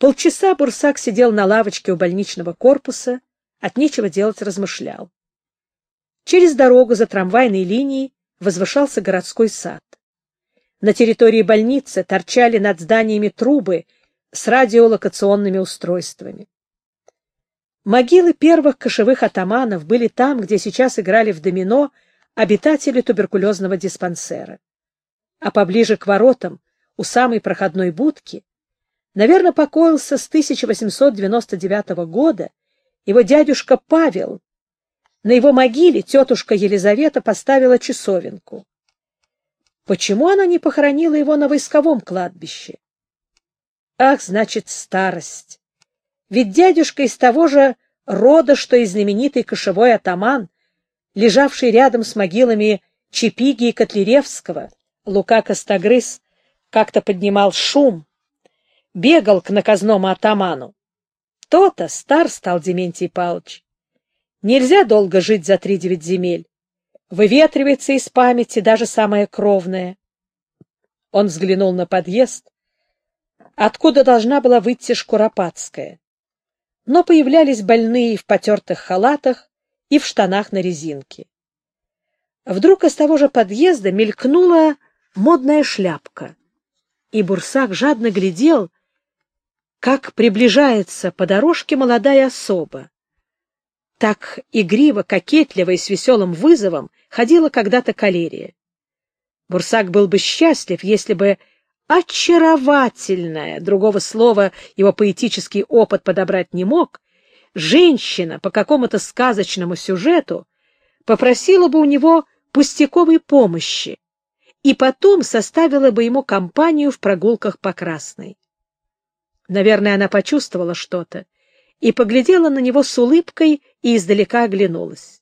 Полчаса Бурсак сидел на лавочке у больничного корпуса, от нечего делать размышлял. Через дорогу за трамвайной линией возвышался городской сад. На территории больницы торчали над зданиями трубы с радиолокационными устройствами. Могилы первых кошевых атаманов были там, где сейчас играли в домино обитатели туберкулезного диспансера. А поближе к воротам, у самой проходной будки, наверное, покоился с 1899 года его дядюшка Павел. На его могиле тетушка Елизавета поставила часовенку. Почему она не похоронила его на войсковом кладбище? Ах, значит, старость! Ведь дядюшка из того же рода, что и знаменитый кошевой атаман, лежавший рядом с могилами Чепиги и Котляревского, Лука Костогрыз, как-то поднимал шум, бегал к наказному атаману. То-то стар стал Дементий Павлович. Нельзя долго жить за 3-9 земель. Выветривается из памяти даже самое кровное. Он взглянул на подъезд, откуда должна была выйти Шкуропадская. Но появлялись больные в потертых халатах и в штанах на резинке. Вдруг из того же подъезда мелькнула модная шляпка, и Бурсак жадно глядел, как приближается по дорожке молодая особа. Так игриво, кокетливо и с веселым вызовом ходила когда-то калерия. Бурсак был бы счастлив, если бы очаровательная, другого слова его поэтический опыт подобрать не мог, женщина по какому-то сказочному сюжету попросила бы у него пустяковой помощи и потом составила бы ему компанию в прогулках по Красной. Наверное, она почувствовала что-то и поглядела на него с улыбкой и издалека оглянулась.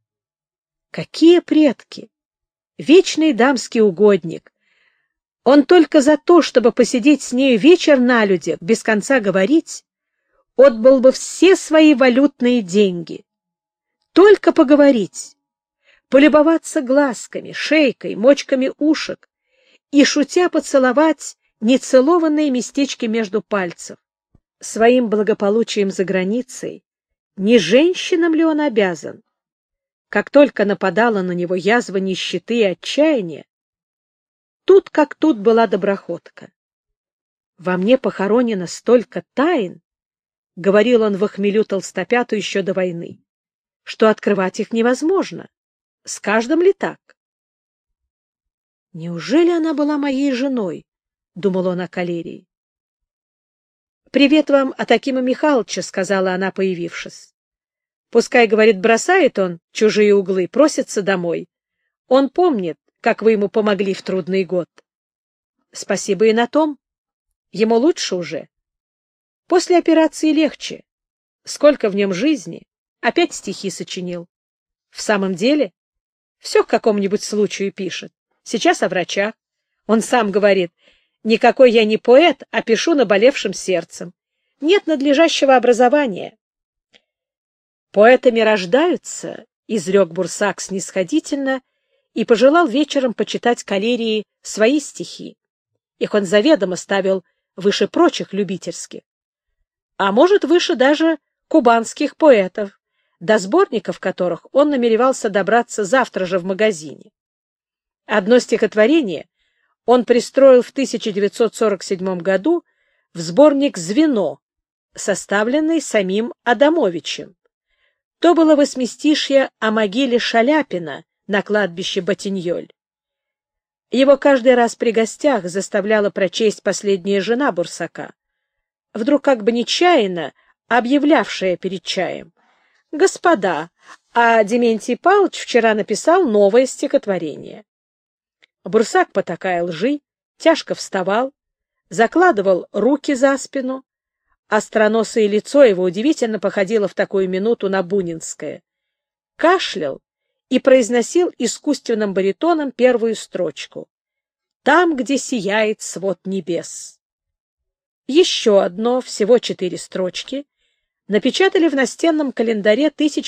Какие предки! Вечный дамский угодник! Он только за то, чтобы посидеть с нею вечер на людях, без конца говорить, отдал бы все свои валютные деньги. Только поговорить, полюбоваться глазками, шейкой, мочками ушек и, шутя, поцеловать нецелованные местечки между пальцев. Своим благополучием за границей не женщинам ли он обязан? Как только нападала на него язва нищеты и отчаяния, тут как тут была доброходка. «Во мне похоронено столько тайн», — говорил он в хмелю Толстопяту еще до войны, — «что открывать их невозможно. С каждым ли так?» «Неужели она была моей женой?» — думал он о калерии. «Привет вам от Акима Михайловича», — сказала она, появившись. «Пускай, — говорит, — бросает он чужие углы, просится домой. Он помнит, как вы ему помогли в трудный год». «Спасибо и на том. Ему лучше уже. После операции легче. Сколько в нем жизни. Опять стихи сочинил. В самом деле, все к какому-нибудь случаю пишет. Сейчас о врачах. Он сам говорит: никакой я не поэт, а пишу наболевшим сердцем. Нет надлежащего образования». «Поэтами рождаются», — изрек Бурсак снисходительно и пожелал вечером почитать калерии свои стихи. Их он заведомо ставил выше прочих любительских. А может, выше даже кубанских поэтов, до сборников которых он намеревался добраться завтра же в магазине. Одно стихотворение он пристроил в 1947 году в сборник «Звено», составленный самим Адамовичем. То было восьмистишье о могиле Шаляпина на кладбище Ботиньоль. Его каждый раз при гостях заставляла прочесть последняя жена Бурсака, вдруг как бы нечаянно объявлявшая перед чаем: «Господа, а Дементий Павлович вчера написал новое стихотворение». Бурсак, потакая лжи, тяжко вставал, закладывал руки за спину. Остроносое лицо его удивительно походило в такую минуту на бунинское. Кашлял и произносил искусственным баритоном первую строчку: «Там, где сияет свод небес». Еще одно, всего 4 строчки, напечатали в настенном календаре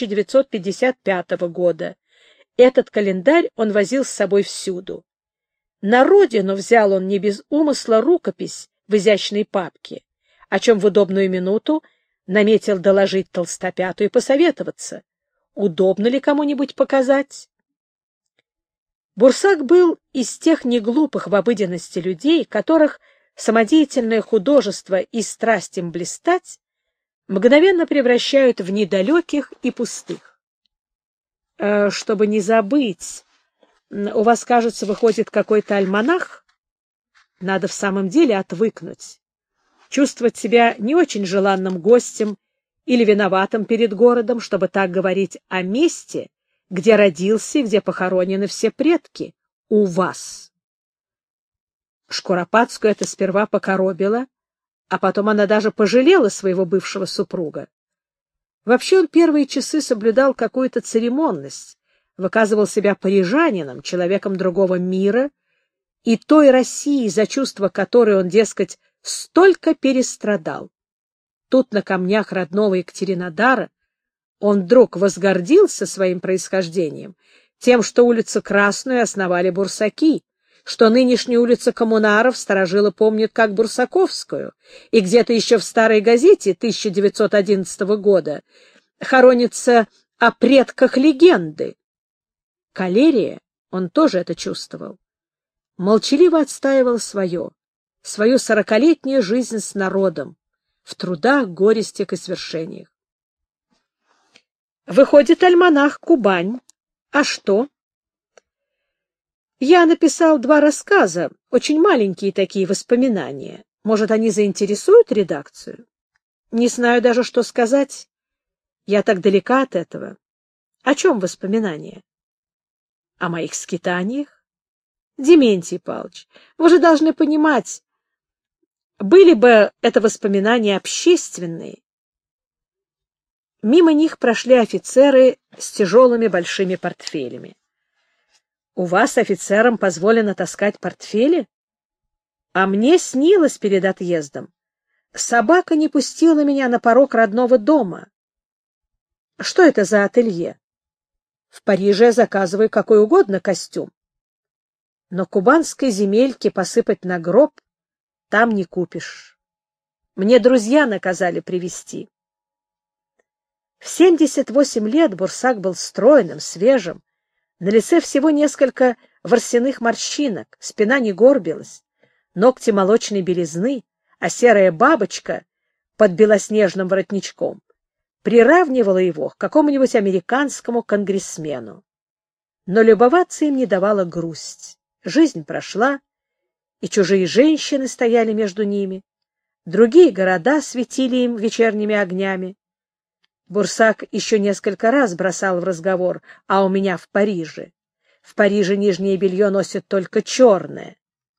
1955 года. Этот календарь он возил с собой всюду. На родину взял он не без умысла рукопись в изящной папке, о чем в удобную минуту наметил доложить Толстопяту и посоветоваться, удобно ли кому-нибудь показать. Бурсак был из тех неглупых в обыденности людей, которых самодеятельное художество и страсть им блистать мгновенно превращают в недалеких и пустых. Чтобы не забыть, у вас, кажется, выходит какой-то альманах? Надо в самом деле отвыкнуть, чувствовать себя не очень желанным гостем или виноватым перед городом, чтобы так говорить о месте, где родился и где похоронены все предки, у вас. Шкуропадскую это сперва покоробило, а потом она даже пожалела своего бывшего супруга. Вообще он первые часы соблюдал какую-то церемонность, выказывал себя парижанином, человеком другого мира, и той России, за чувство которой он, дескать, столько перестрадал. Тут, на камнях родного Екатеринодара, он вдруг возгордился своим происхождением, тем, что улицу Красную основали бурсаки, что нынешнюю улицу Коммунаров старожилы помнят как Бурсаковскую, и где-то еще в старой газете 1911 года хоронится о предках легенды. Калерия, он тоже это чувствовал, молчаливо отстаивал свою 40-летнюю жизнь с народом, в трудах, горестях и свершениях. Выходит альманах «Кубань». А что? Я написал 2 рассказа, очень маленькие такие воспоминания. Может, они заинтересуют редакцию? Не знаю даже, что сказать. Я так далека от этого. О чем воспоминания? О моих скитаниях? Дементий Павлович, вы же должны понимать, были бы это воспоминания общественные. Мимо них прошли офицеры с тяжелыми большими портфелями. У вас, офицерам, позволено таскать портфели? А мне снилось перед отъездом. Собака не пустила меня на порог родного дома. Что это за ателье? В Париже я заказываю какой угодно костюм. Но кубанской земельки посыпать на гроб там не купишь. Мне друзья наказали привезти. В 78 лет Бурсак был стройным, свежим. На лице всего несколько ворсяных морщинок, спина не горбилась, ногти молочной белизны, а серая бабочка под белоснежным воротничком приравнивала его к какому-нибудь американскому конгрессмену. Но любоваться им не давала грусть. Жизнь прошла, и чужие женщины стояли между ними, другие города светили им вечерними огнями. Бурсак еще несколько раз бросал в разговор: «А у меня в Париже. В Париже нижнее белье носят только черное».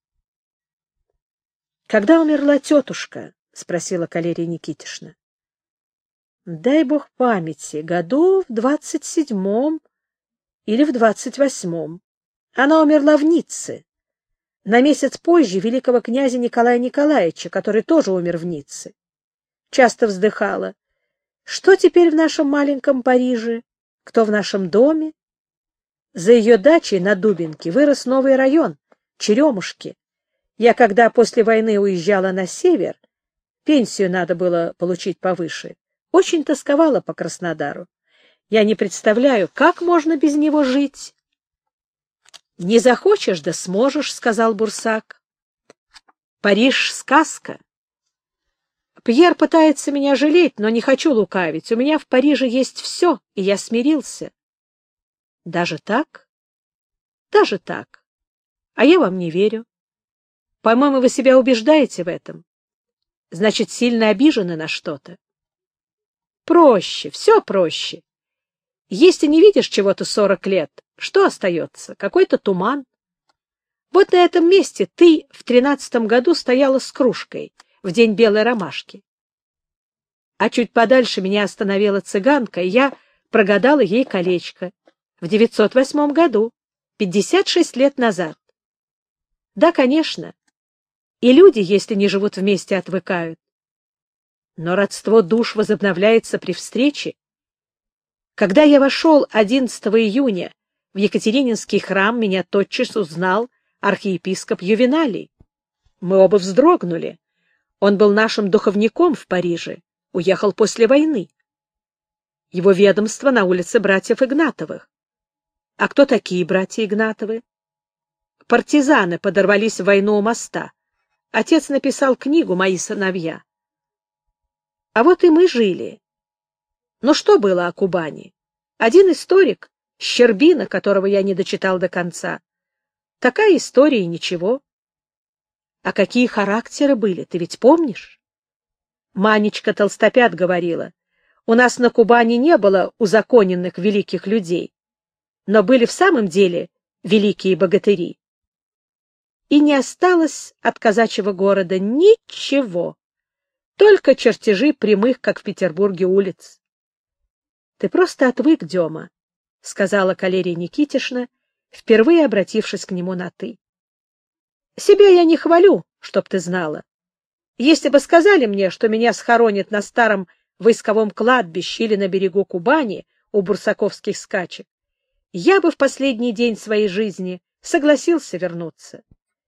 «Когда умерла тетушка?» — спросила Калерия Никитишна. «Дай бог памяти, году в 27-м или в 28-м. Она умерла в Ницце, на месяц позже великого князя Николая Николаевича, который тоже умер в Ницце. Часто вздыхала: что теперь в нашем маленьком Париже? Кто в нашем доме? За ее дачей на Дубинке вырос новый район — Черемушки. Я, когда после войны уезжала на север, пенсию надо было получить повыше, очень тосковала по Краснодару. Я не представляю, как можно без него жить. — Не захочешь, да сможешь, — сказал Бурсак. — Париж — сказка. Пьер пытается меня жалеть, но не хочу лукавить. У меня в Париже есть все, и я смирился. Даже так? Даже так. А я вам не верю. По-моему, вы себя убеждаете в этом. Значит, сильно обижены на что-то. Проще, все проще. Если не видишь чего-то 40 лет, что остается? Какой-то туман. Вот на этом месте ты в 13-м году стояла с кружкой в день белой ромашки. А чуть подальше меня остановила цыганка, и я прогадала ей колечко в 908 году, 56 лет назад. Да, конечно, и люди, если не живут вместе, отвыкают. Но родство душ возобновляется при встрече. Когда я вошел 11 июня в Екатерининский храм, меня тотчас узнал архиепископ Ювеналий. Мы оба вздрогнули. Он был нашим духовником в Париже, уехал после войны. Его ведомство на улице братьев Игнатовых. А кто такие братья Игнатовы? Партизаны подорвались в войну у моста. Отец написал книгу «Мои сыновья». А вот и мы жили. Но что было о Кубани? Один историк, Щербина, которого я не дочитал до конца. Такая история и ничего. А какие характеры были, ты ведь помнишь? Манечка Толстопят говорила, у нас на Кубани не было узаконенных великих людей, но были в самом деле великие богатыри. И не осталось от казачьего города ничего, только чертежи прямых, как в Петербурге, улиц. — Ты просто отвык, Дема, — сказала Калерия Никитишна, впервые обратившись к нему на «ты». — Себя я не хвалю, чтоб ты знала. Если бы сказали мне, что меня схоронят на старом войсковом кладбище или на берегу Кубани у бурсаковских скачек, я бы в последний день своей жизни согласился вернуться.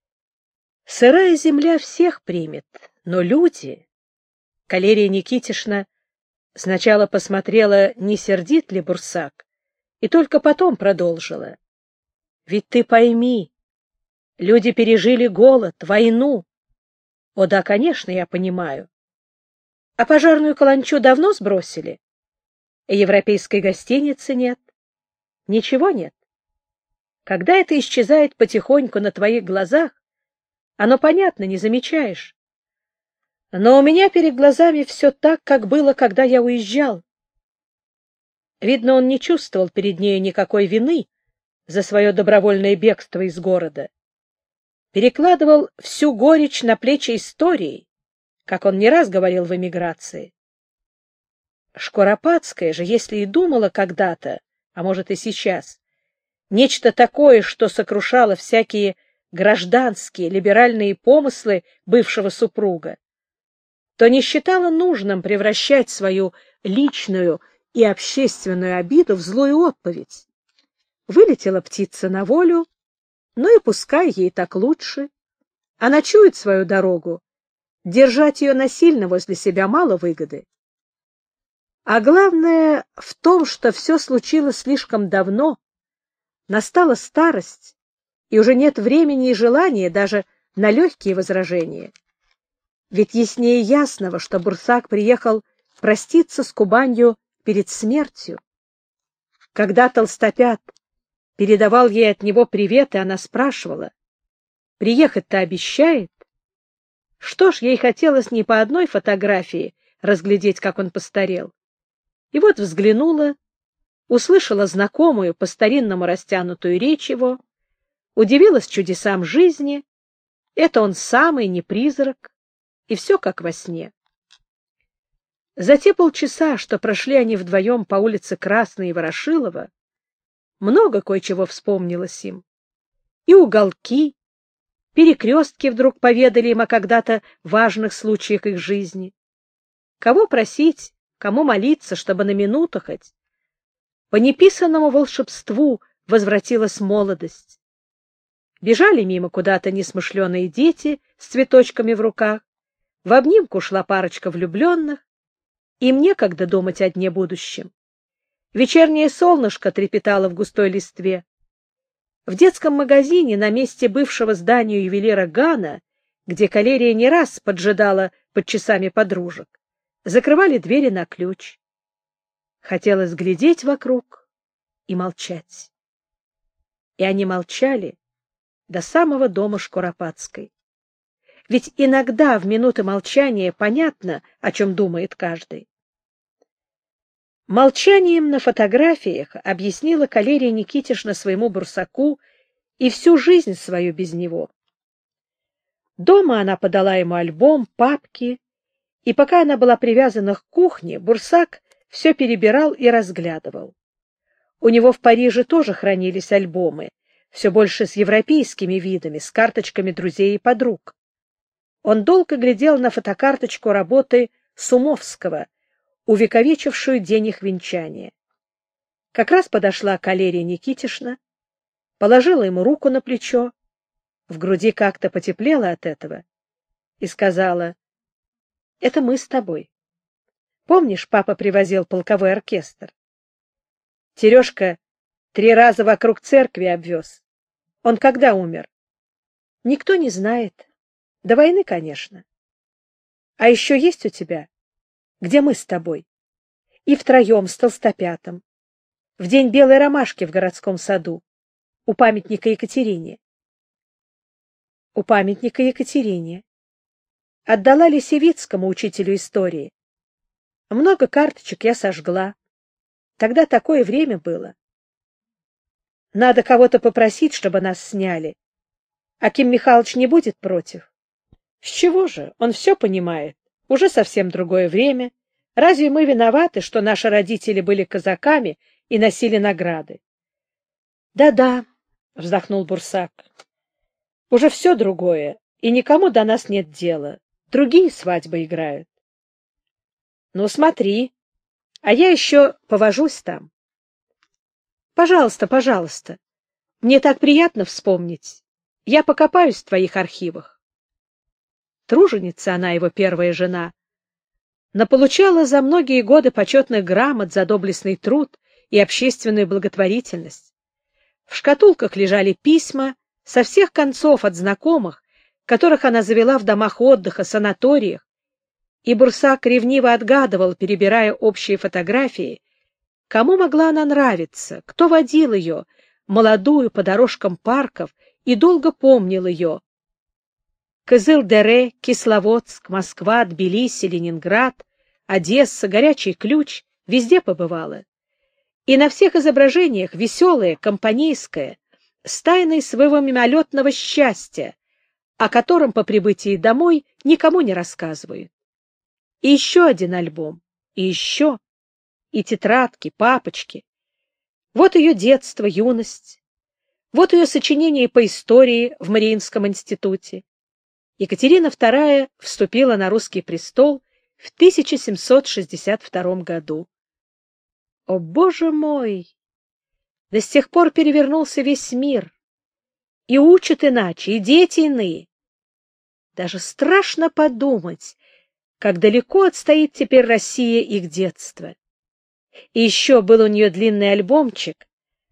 Сырая земля всех примет, но люди... Калерия Никитишна сначала посмотрела, не сердит ли Бурсак, и только потом продолжила. Ведь ты пойми, люди пережили голод, войну. О да, конечно, я понимаю. А пожарную каланчу давно сбросили? Европейской гостиницы нет. Ничего нет. Когда это исчезает потихоньку на твоих глазах, оно понятно, не замечаешь. Но у меня перед глазами все так, как было, когда я уезжал. Видно, он не чувствовал перед нею никакой вины за свое добровольное бегство из города. Перекладывал всю горечь на плечи истории, как он не раз говорил в эмиграции. Шкуропадская же, если и думала когда-то, а может и сейчас, нечто такое, что сокрушало всякие гражданские, либеральные помыслы бывшего супруга, то не считала нужным превращать свою личную и общественную обиду в злую отповедь. Вылетела птица на волю, ну и пускай ей так лучше. Она чует свою дорогу, держать ее насильно возле себя мало выгоды. А главное в том, что все случилось слишком давно, настала старость, и уже нет времени и желания даже на легкие возражения. Ведь яснее ясного, что Бурсак приехал проститься с Кубанью перед смертью. Когда Толстопят передавал ей от него приветы, она спрашивала, приехать-то обещает? Что ж, ей хотелось не по одной фотографии разглядеть, как он постарел. И вот взглянула, услышала знакомую по-старинному растянутую речь его, удивилась чудесам жизни. Это он самый, не призрак, и все как во сне. За те полчаса, что прошли они вдвоем по улице Красной и Ворошилова, много кое-чего вспомнилось им. И уголки, перекрестки вдруг поведали им о когда-то важных случаях их жизни. Кого просить, кому молиться, чтобы на минуту хоть по неписанному волшебству возвратилась молодость. Бежали мимо куда-то несмышленые дети с цветочками в руках, в обнимку шла парочка влюбленных, им некогда думать о дне будущем. Вечернее солнышко трепетало в густой листве. В детском магазине на месте бывшего здания ювелира Гана, где Калерия не раз поджидала под часами подружек, закрывали двери на ключ. Хотелось глядеть вокруг и молчать. И они молчали до самого дома Шкуропадской. Ведь иногда в минуты молчания понятно, о чем думает каждый. Молчанием на фотографиях объяснила Калерия Никитишна своему Бурсаку и всю жизнь свою без него. Дома она подала ему альбом, папки, и пока она была привязана к кухне, Бурсак все перебирал и разглядывал. У него в Париже тоже хранились альбомы, все больше с европейскими видами, с карточками друзей и подруг. Он долго глядел на фотокарточку работы Сумовского, увековечившую день их венчания. Как раз подошла Калерия Никитишна, положила ему руку на плечо, в груди как-то потеплело от этого, и сказала: Это мы с тобой. Помнишь, папа привозил полковой оркестр? Терешка 3 раза вокруг церкви обвез. Он когда умер? Никто не знает. До войны, конечно. А еще есть у тебя, где мы с тобой? И втроем с Толстопятом. В день белой ромашки в городском саду. У памятника Екатерине. У памятника Екатерине. Отдала Лисевицкому, учителю истории. Много карточек я сожгла. Тогда такое время было. Надо кого-то попросить, чтобы нас сняли. Аким Михайлович не будет против. С чего же? Он все понимает. Уже совсем другое время. Разве мы виноваты, что наши родители были казаками и носили награды? Да-да, вздохнул Бурсак. Уже все другое, и никому до нас нет дела. Другие свадьбы играют. Ну, смотри, а я еще повожусь там. Пожалуйста, пожалуйста. Мне так приятно вспомнить. Я покопаюсь в твоих архивах. Труженица она, его первая жена, наполучала за многие годы почетных грамот за доблестный труд и общественную благотворительность. В шкатулках лежали письма со всех концов от знакомых, которых она завела в домах отдыха, санаториях, и Бурсак ревниво отгадывал, перебирая общие фотографии, кому могла она нравиться, кто водил ее, молодую, по дорожкам парков, и долго помнил ее. Кызыл-Дере, Кисловодск, Москва, Тбилиси, Ленинград, Одесса, Горячий Ключ — везде побывала. И на всех изображениях веселая, компанейская, с тайной своего мимолетного счастья, о котором по прибытии домой никому не рассказывают. И еще один альбом, и еще, и тетрадки, папочки. Вот ее детство, юность, вот ее сочинения по истории в Мариинском институте. Екатерина II вступила на русский престол в 1762 году. О, Боже мой! Да с тех пор перевернулся весь мир. И учат иначе, и дети иные. Даже страшно подумать, как далеко отстоит теперь Россия их детства. И еще был у нее длинный альбомчик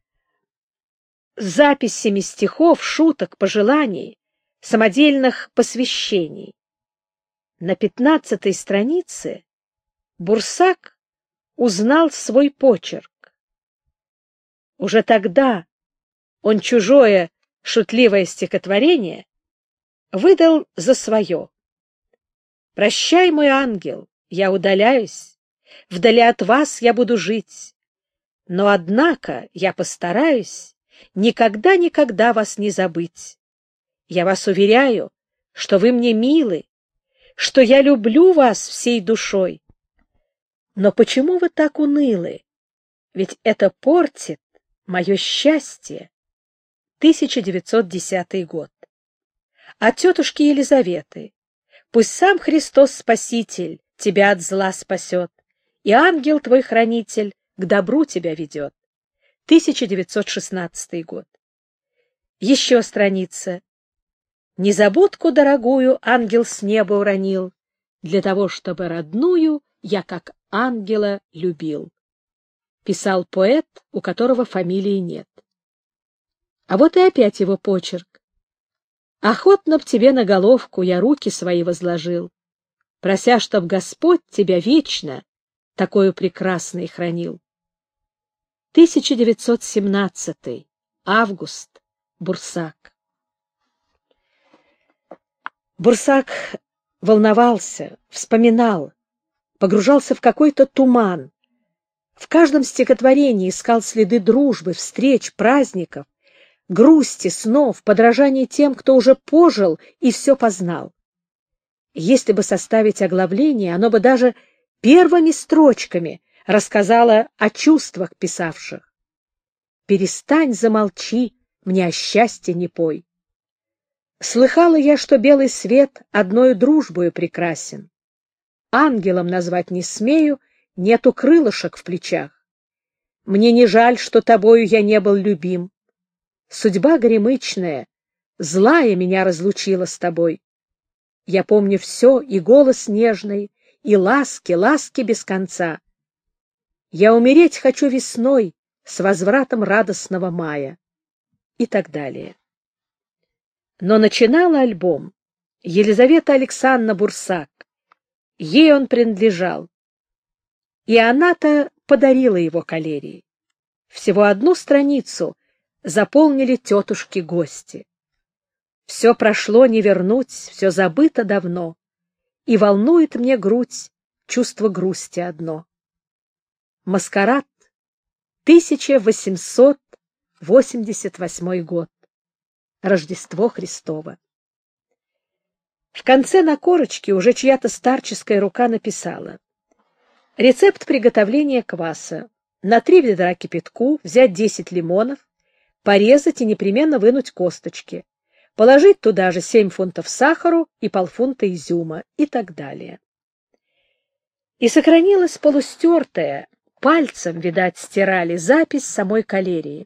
с записями стихов, шуток, пожеланий, самодельных посвящений. На 15-й странице Бурсак узнал свой почерк. Уже тогда он чужое шутливое стихотворение выдал за свое. «Прощай, мой ангел, я удаляюсь, вдали от вас я буду жить, но, однако, я постараюсь никогда вас не забыть. Я вас уверяю, что вы мне милы, что я люблю вас всей душой. Но почему вы так унылы? Ведь это портит мое счастье». 1910 год. От тетушки Елизаветы. Пусть сам Христос Спаситель тебя от зла спасет, и ангел твой хранитель к добру тебя ведет. 1916 год. Еще страница. Незабудку дорогую ангел с неба уронил, для того, чтобы родную я как ангела любил. Писал поэт, у которого фамилии нет. А вот и опять его почерк. Охотно б тебе на головку я руки свои возложил, прося, чтоб Господь тебя вечно такою прекрасной хранил. 1917 август. Бурсак. Бурсак волновался, вспоминал, погружался в какой-то туман. В каждом стихотворении искал следы дружбы, встреч, праздников, грусти, снов, подражания тем, кто уже пожил и все познал. Если бы составить оглавление, оно бы даже первыми строчками рассказало о чувствах писавших. «Перестань, замолчи, мне о счастье не пой. Слыхала я, что белый свет одною дружбою прекрасен. Ангелом назвать не смею, нету крылышек в плечах. Мне не жаль, что тобою я не был любим. Судьба горемычная, злая меня разлучила с тобой. Я помню все, и голос нежный, и ласки, ласки без конца. Я умереть хочу весной с возвратом радостного мая. И так далее. Но начинала альбом Елизавета Александровна Бурсак. Ей он принадлежал. И она-то подарила его калерии. Всего одну страницу заполнили тетушки-гости. Все прошло не вернуть, все забыто давно, и волнует мне грудь чувство грусти одно. Маскарад, 1888 год. Рождество Христово. В конце на корочке уже чья-то старческая рука написала: рецепт приготовления кваса. На 3 ведра кипятку взять 10 лимонов, порезать и непременно вынуть косточки, положить туда же 7 фунтов сахару и полфунта изюма и так далее. И сохранилась полустертая, пальцем, видать, стирали, запись самой калерии.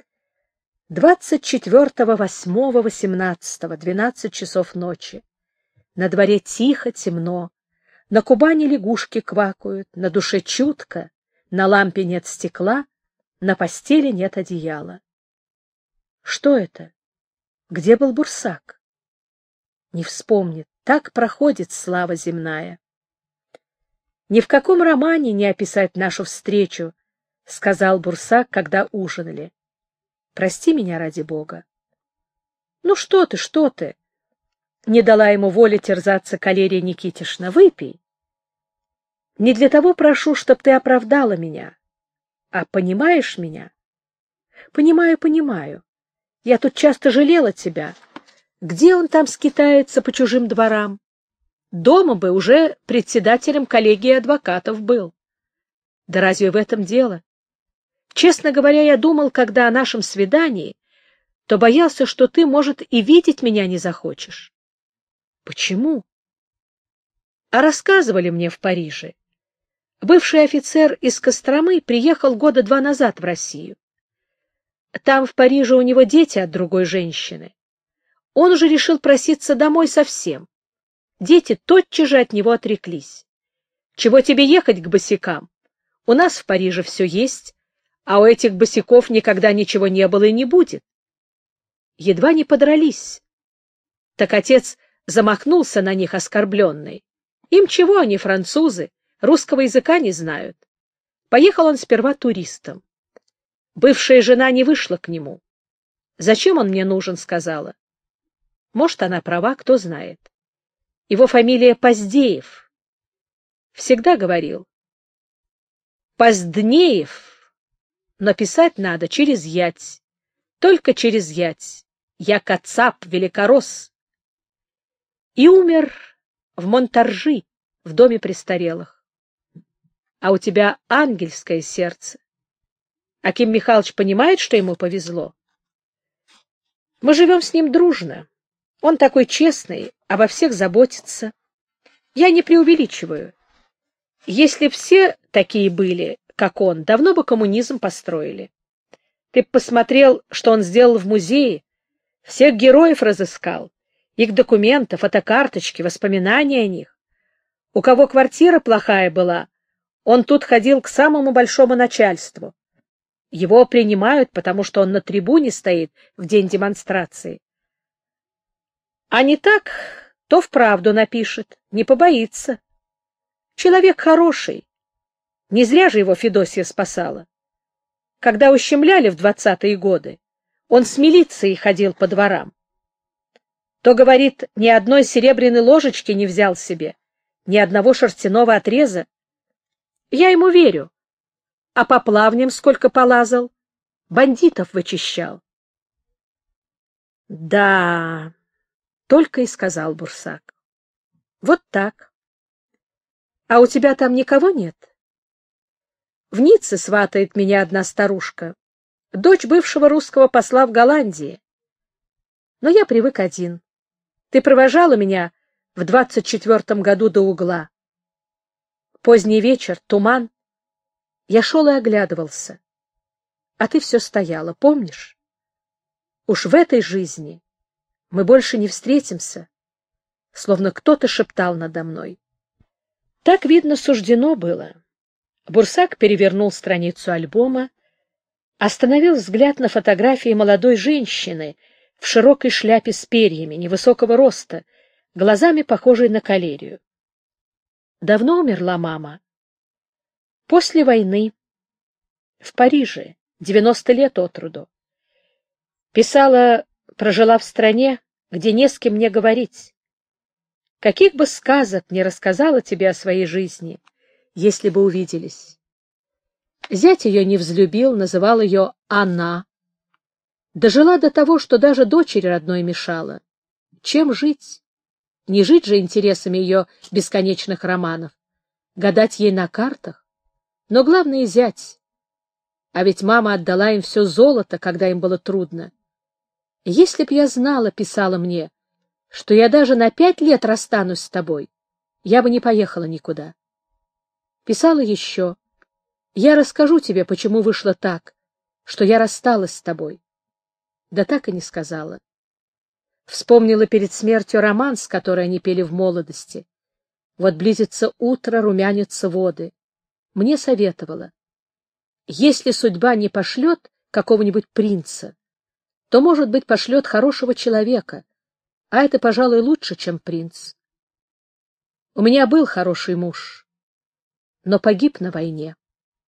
24.08.18, 12 часов ночи. На дворе тихо, темно, на Кубани лягушки квакают, на душе чутко, на лампе нет стекла, на постели нет одеяла. Что это? Где был Бурсак? Не вспомнит, так проходит слава земная. Ни в каком романе не описать нашу встречу, — сказал Бурсак, когда ужинали. Прости меня ради Бога. Ну что ты, что ты? Не дала ему воли терзаться Калерия Никитишна. Выпей. Не для того прошу, чтоб ты оправдала меня. А понимаешь меня? Понимаю, понимаю. Я тут часто жалела тебя. Где он там скитается по чужим дворам? Дома бы уже председателем коллегии адвокатов был. Да разве в этом дело? Честно говоря, я думал, когда о нашем свидании, то боялся, что ты, может, и видеть меня не захочешь. Почему? А рассказывали мне в Париже. Бывший офицер из Костромы приехал 2 года назад в Россию. Там, в Париже, у него дети от другой женщины. Он уже решил проситься домой совсем. Дети тотчас же от него отреклись. Чего тебе ехать к босикам? У нас в Париже все есть, а у этих босиков никогда ничего не было и не будет. Едва не подрались. Так отец замахнулся на них оскорбленный. Им чего, они французы, русского языка не знают. Поехал он сперва туристом. Бывшая жена не вышла к нему. «Зачем он мне нужен?» — сказала. Может, она права, кто знает. Его фамилия Поздеев. Всегда говорил: Позднеев, но писать надо через ять, только через ять. Я кацап, великорос. И умер в Монтаржи, в доме престарелых. А у тебя ангельское сердце. Аким Михайлович понимает, что ему повезло. Мы живем с ним дружно. Он такой честный, обо всех заботится. Я не преувеличиваю. Если все такие были, как он, давно бы коммунизм построили. Ты б посмотрел, что он сделал в музее. Всех героев разыскал. Их документы, фотокарточки, воспоминания о них. У кого квартира плохая была, он тут ходил к самому большому начальству. Его принимают, потому что он на трибуне стоит в день демонстрации. А не так, то вправду напишет, не побоится. Человек хороший. Не зря же его Федосья спасала. Когда ущемляли в 20-е годы, он с милицией ходил по дворам. То, говорит, ни одной серебряной ложечки не взял себе, ни одного шерстяного отреза. Я ему верю. А по плавням сколько полазал, бандитов вычищал. Да, только и сказал Бурсак. Вот так. А у тебя там никого нет? В Ницце сватает меня одна старушка, дочь бывшего русского посла в Голландии. Но я привык один. Ты провожала меня в 24-м году до угла. Поздний вечер, туман. Я шел и оглядывался. А ты все стояла, помнишь? Уж в этой жизни мы больше не встретимся, словно кто-то шептал надо мной. Так, видно, суждено было. Бурсак перевернул страницу альбома, остановил взгляд на фотографии молодой женщины в широкой шляпе с перьями, невысокого роста, глазами похожей на калерию. Давно умерла мама? После войны. В Париже, 90 лет от роду. Писала, прожила в стране, где не с кем мне говорить. Каких бы сказок не рассказала тебе о своей жизни, если бы увиделись. Зять ее не взлюбил, называл ее «она». Дожила до того, что даже дочери родной мешала. Чем жить? Не жить же интересами ее бесконечных романов. Гадать ей на картах. Но главное — зять. А ведь мама отдала им все золото, когда им было трудно. Если б я знала, писала мне, что я даже на 5 лет расстанусь с тобой, я бы не поехала никуда. Писала еще. Я расскажу тебе, почему вышло так, что я рассталась с тобой. Да так и не сказала. Вспомнила перед смертью романс, который они пели в молодости. Вот близится утро, румянятся воды. Мне советовала. Если судьба не пошлет какого-нибудь принца, то, может быть, пошлет хорошего человека, а это, пожалуй, лучше, чем принц. У меня был хороший муж, но погиб на войне.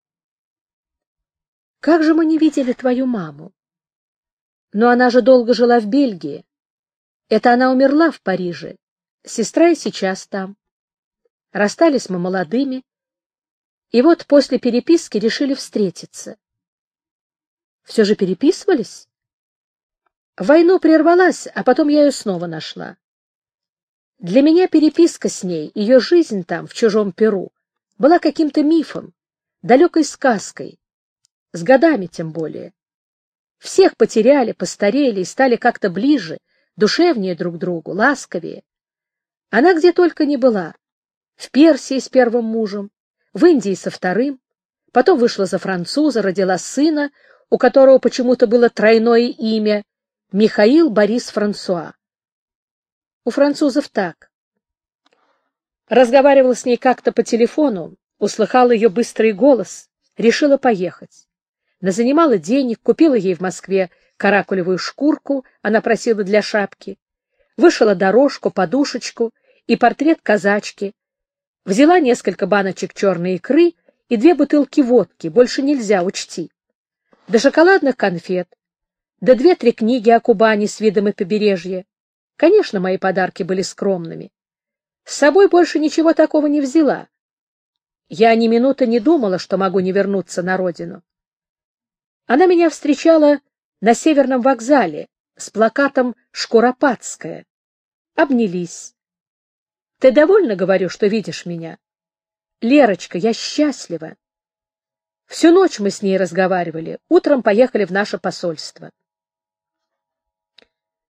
Как же мы не видели твою маму? Но она же долго жила в Бельгии. Это она умерла в Париже. Сестра и сейчас там. Расстались мы молодыми. И вот после переписки решили встретиться. Все же переписывались? Войну прервалась, а потом я ее снова нашла. Для меня переписка с ней, ее жизнь там, в чужом Перу, была каким-то мифом, далекой сказкой, с годами тем более. Всех потеряли, постарели и стали как-то ближе, душевнее друг другу, ласковее. Она где только не была. В Персии с первым мужем, в Индии со вторым, потом вышла за француза, родила сына, у которого почему-то было тройное имя — Михаил Борис Франсуа. У французов так. Разговаривала с ней как-то по телефону, услыхала ее быстрый голос, решила поехать. Назанимала денег, купила ей в Москве каракулевую шкурку, она просила для шапки, вышила дорожку, подушечку и портрет казачки, взяла несколько баночек черной икры и 2 бутылки водки, больше нельзя, учти, до шоколадных конфет, да 2-3 книги о Кубани с видом и побережья. Конечно, мои подарки были скромными. С собой больше ничего такого не взяла. Я ни минуты не думала, что могу не вернуться на родину. Она меня встречала на Северном вокзале с плакатом «Шкуропадская». Обнялись. «Ты довольна, — говорю, — что видишь меня? Лерочка, я счастлива». Всю ночь мы с ней разговаривали, утром поехали в наше посольство.